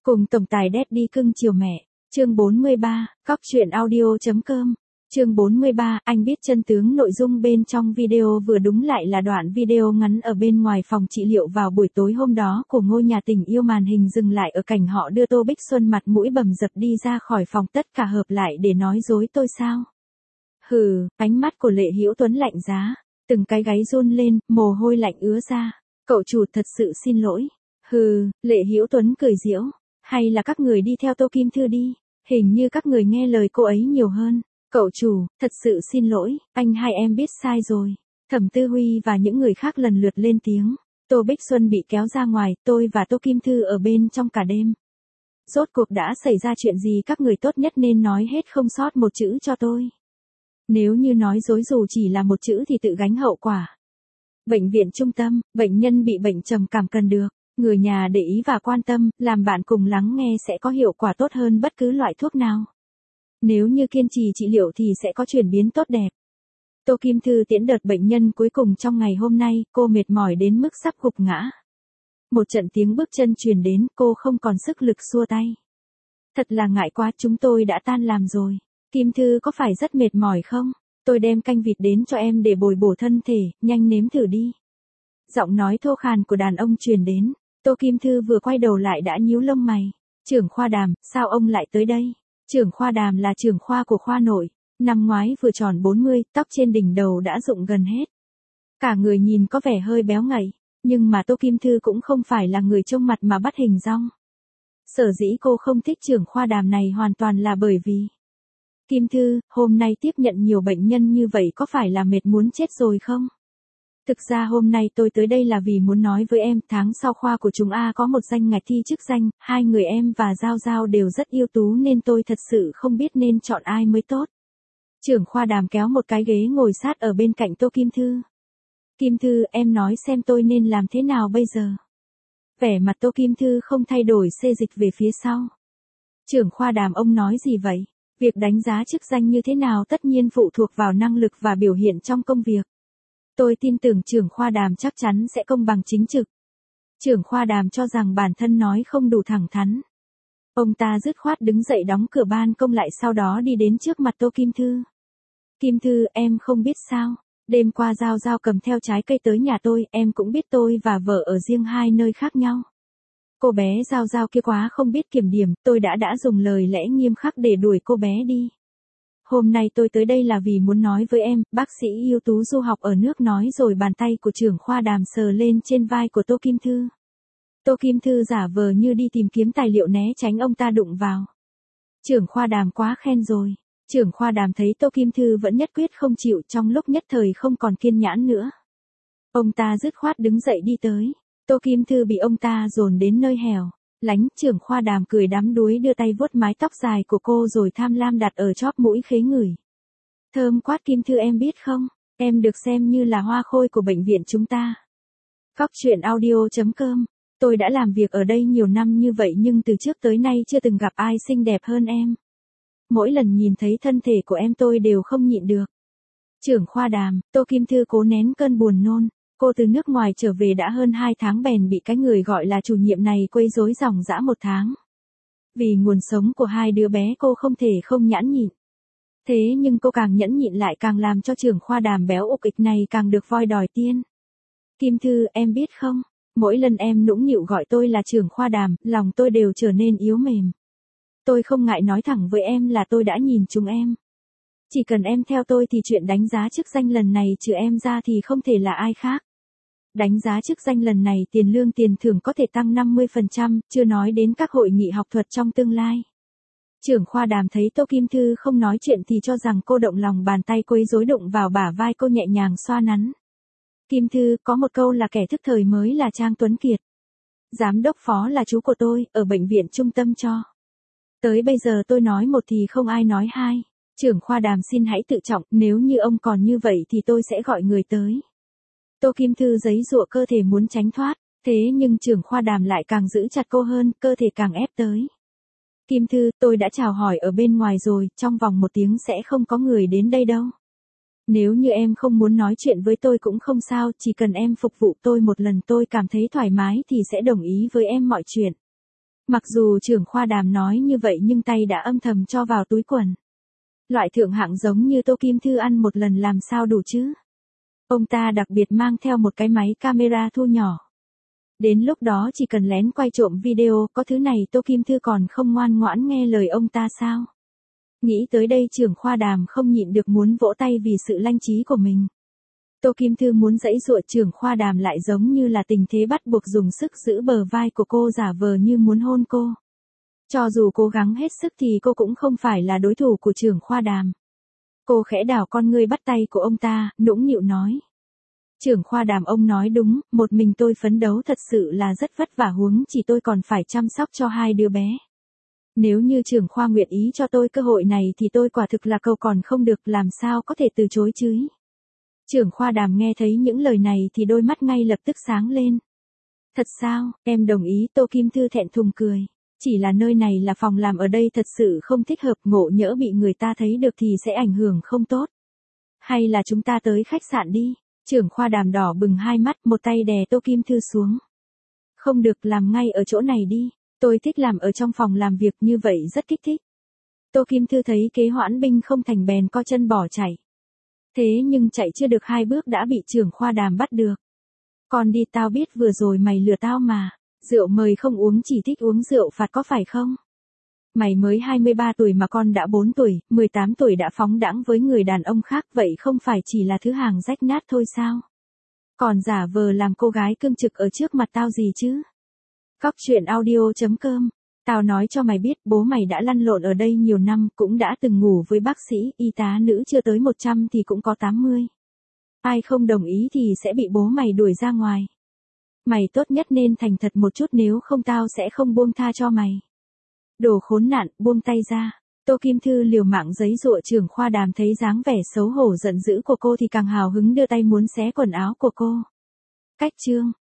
Cùng tổng tài Daddy cưng chiều mẹ. Chương 43, Cóc truyện audio.com. Chương 43, anh biết chân tướng nội dung bên trong video vừa đúng lại là đoạn video ngắn ở bên ngoài phòng trị liệu vào buổi tối hôm đó của ngôi nhà tình yêu, màn hình dừng lại ở cảnh họ đưa Tô Bích Xuân mặt mũi bầm dập đi ra khỏi phòng, tất cả hợp lại để nói dối tôi sao? Hừ, ánh mắt của Lệ Hữu Tuấn lạnh giá, từng cái gáy run lên, mồ hôi lạnh ứa ra. Cậu chủ thật sự xin lỗi. Hừ, Lệ Hữu Tuấn cười giễu, hay là các người đi theo Tô Kim Thư đi, hình như các người nghe lời cô ấy nhiều hơn. Cậu chủ, thật sự xin lỗi, anh hai em biết sai rồi. Thẩm Tư Huy và những người khác lần lượt lên tiếng. Tô Bích Xuân bị kéo ra ngoài, tôi và Tô Kim Thư ở bên trong cả đêm. Rốt cuộc đã xảy ra chuyện gì, các người tốt nhất nên nói hết không sót một chữ cho tôi. Nếu như nói dối dù chỉ là một chữ thì tự gánh hậu quả. Bệnh viện trung tâm, bệnh nhân bị bệnh trầm cảm cần được người nhà để ý và quan tâm, làm bạn cùng lắng nghe sẽ có hiệu quả tốt hơn bất cứ loại thuốc nào. Nếu như kiên trì trị liệu thì sẽ có chuyển biến tốt đẹp. Tô Kim Thư tiễn đợt bệnh nhân cuối cùng trong ngày hôm nay, cô mệt mỏi đến mức sắp gục ngã. Một trận tiếng bước chân truyền đến, cô không còn sức lực xua tay. Thật là ngại quá, chúng tôi đã tan làm rồi. Kim Thư có phải rất mệt mỏi không? Tôi đem canh vịt đến cho em để bồi bổ thân thể, nhanh nếm thử đi. Giọng nói thô khàn của đàn ông truyền đến. Tô Kim Thư vừa quay đầu lại đã nhíu lông mày. Trưởng khoa Đàm, sao ông lại tới đây? Trưởng khoa Đàm là trưởng khoa của khoa nội, năm ngoái vừa tròn 40, tóc trên đỉnh đầu đã rụng gần hết. Cả người nhìn có vẻ hơi béo ngậy, nhưng mà Tô Kim Thư cũng không phải là người trông mặt mà bắt hình dong. Sở dĩ cô không thích trưởng khoa Đàm này hoàn toàn là bởi vì Kim Thư, hôm nay tiếp nhận nhiều bệnh nhân như vậy có phải là mệt muốn chết rồi không? Thực ra hôm nay tôi tới đây là vì muốn nói với em, tháng sau khoa của chúng A có một danh ngạch thi chức danh, hai người em và Giao Giao đều rất ưu tú nên tôi thật sự không biết nên chọn ai mới tốt. Trưởng khoa Đàm kéo một cái ghế ngồi sát ở bên cạnh Tô Kim Thư. Kim Thư, em nói xem tôi nên làm thế nào bây giờ? Vẻ mặt Tô Kim Thư không thay đổi, xê dịch về phía sau. Trưởng khoa Đàm, ông nói gì vậy? Việc đánh giá chức danh như thế nào tất nhiên phụ thuộc vào năng lực và biểu hiện trong công việc. Tôi tin tưởng trưởng khoa Đàm chắc chắn sẽ công bằng chính trực. Trưởng khoa Đàm cho rằng bản thân nói không đủ thẳng thắn. Ông ta dứt khoát đứng dậy đóng cửa ban công lại, sau đó đi đến trước mặt Tô Kim Thư. Kim Thư, em không biết sao, đêm qua Giao Giao cầm theo trái cây tới nhà tôi, em cũng biết tôi và vợ ở riêng hai nơi khác nhau. Cô bé Giao Giao kia quá không biết kiểm điểm, tôi đã dùng lời lẽ nghiêm khắc để đuổi cô bé đi. Hôm nay tôi tới đây là vì muốn nói với em, bác sĩ ưu tú du học ở nước nói rồi. Bàn tay của trưởng khoa Đàm sờ lên trên vai của Tô Kim Thư. Tô Kim Thư giả vờ như đi tìm kiếm tài liệu né tránh ông ta đụng vào. Trưởng khoa Đàm quá khen rồi. Trưởng khoa Đàm thấy Tô Kim Thư vẫn nhất quyết không chịu, trong lúc nhất thời không còn kiên nhẫn nữa. Ông ta dứt khoát đứng dậy đi tới. Tô Kim Thư bị ông ta dồn đến nơi hẻo lánh, trưởng khoa Đàm cười đắm đuối đưa tay vuốt mái tóc dài của cô rồi tham lam đặt ở chóp mũi khế ngửi. Thơm quá Kim Thư, em biết không, em được xem như là hoa khôi của bệnh viện chúng ta. Cóc truyện audio.com. Tôi đã làm việc ở đây nhiều năm như vậy nhưng từ trước tới nay chưa từng gặp ai xinh đẹp hơn em. Mỗi lần nhìn thấy thân thể của em tôi đều không nhịn được. Trưởng khoa Đàm, Tô Kim Thư cố nén cơn buồn nôn. Cô từ nước ngoài trở về đã hơn 2 tháng bèn bị cái người gọi là chủ nhiệm này quấy rối ròng rã 1 tháng. Vì nguồn sống của hai đứa bé cô không thể không nhẫn nhịn. Thế nhưng cô càng nhẫn nhịn lại càng làm cho trưởng khoa Đàm béo ục ịch này càng được voi đòi tiên. Kim Thư, em biết không, mỗi lần em nũng nịu gọi tôi là trưởng khoa Đàm, lòng tôi đều trở nên yếu mềm. Tôi không ngại nói thẳng với em là tôi đã nhìn trúng em. Chỉ cần em theo tôi thì chuyện đánh giá chức danh lần này trừ em ra thì không thể là ai khác. Đánh giá chức danh lần này tiền lương tiền thưởng có thể tăng 50%, chưa nói đến các hội nghị học thuật trong tương lai. Trưởng khoa Đàm thấy Tô Kim Thư không nói chuyện thì cho rằng cô động lòng, bàn tay quấy rối đụng vào bả vai cô nhẹ nhàng xoa nắn. Kim Thư, có một câu là kẻ thức thời mới là Trang Tuấn Kiệt. Giám đốc Phó là chú của tôi, ở bệnh viện trung tâm cho. Tới bây giờ tôi nói một thì không ai nói hai. Trưởng khoa Đàm xin hãy tự trọng, nếu như ông còn như vậy thì tôi sẽ gọi người tới. Tô Kim Thư giãy giụa cơ thể muốn tránh thoát, thế nhưng trưởng khoa Đàm lại càng giữ chặt cô hơn, cơ thể càng ép tới. Kim Thư, tôi đã chào hỏi ở bên ngoài rồi, trong vòng 1 tiếng sẽ không có người đến đây đâu. Nếu như em không muốn nói chuyện với tôi cũng không sao, chỉ cần em phục vụ tôi một lần tôi cảm thấy thoải mái thì sẽ đồng ý với em mọi chuyện. Mặc dù trưởng khoa Đàm nói như vậy nhưng tay đã âm thầm cho vào túi quần. Loại thượng hạng giống như Tô Kim Thư ăn một lần làm sao đủ chứ? Ông ta đặc biệt mang theo một cái máy camera thu nhỏ. Đến lúc đó chỉ cần lén quay trộm video, có thứ này Tô Kim Thư còn không ngoan ngoãn nghe lời ông ta sao? Nghĩ tới đây trưởng khoa Đàm không nhịn được muốn vỗ tay vì sự lanh trí của mình. Tô Kim Thư muốn giãy giụa, trưởng khoa Đàm lại giống như là tình thế bắt buộc dùng sức giữ bờ vai của cô giả vờ như muốn hôn cô. Cho dù cố gắng hết sức thì cô cũng không phải là đối thủ của trưởng khoa Đàm. Cô khẽ đảo con ngươi bắt tay của ông ta, nũng nịu nói. Trưởng khoa Đàm, ông nói đúng, một mình tôi phấn đấu thật sự là rất vất vả, huống chỉ tôi còn phải chăm sóc cho 2 đứa bé. Nếu như trưởng khoa nguyện ý cho tôi cơ hội này thì tôi quả thực là cầu còn không được, làm sao có thể từ chối chứ. Trưởng khoa Đàm nghe thấy những lời này thì đôi mắt ngay lập tức sáng lên. Thật sao, em đồng ý. Tô Kim Thư thẹn thùng cười. Chỉ là nơi này là phòng làm, ở đây thật sự không thích hợp, ngộ nhỡ bị người ta thấy được thì sẽ ảnh hưởng không tốt. Hay là chúng ta tới khách sạn đi. Trưởng khoa Đàm đỏ bừng hai mắt, một tay đè Tô Kim Thư xuống. Không được, làm ngay ở chỗ này đi. Tôi thích làm ở trong phòng làm việc, như vậy rất kích thích. Tô Kim Thư thấy kế hoãn binh không thành bèn co chân bỏ chạy. Thế nhưng chạy chưa được 2 bước đã bị trưởng khoa Đàm bắt được. Con đi, tao biết vừa rồi mày lừa tao mà. Rượu mời không uống, chỉ thích uống rượu phạt có phải không? Mày mới 23 tuổi mà con đã 4 tuổi, 18 tuổi đã phóng đãng với người đàn ông khác, vậy không phải chỉ là thứ hàng rách nát thôi sao? Còn giả vờ làm cô gái cương trực ở trước mặt tao gì chứ? Cóc truyện audio.com. Tao nói cho mày biết, bố mày đã lăn lộn ở đây nhiều năm, cũng đã từng ngủ với bác sĩ, y tá nữ chưa tới 100 thì cũng có 80. Ai không đồng ý thì sẽ bị bố mày đuổi ra ngoài. Mày tốt nhất nên thành thật một chút, nếu không tao sẽ không buông tha cho mày. Đồ khốn nạn, buông tay ra. Tô Kim Thư liều mạng giãy giụa. Trưởng khoa Đàm thấy dáng vẻ xấu hổ giận dữ của cô thì càng hào hứng đưa tay muốn xé quần áo của cô. Cách chương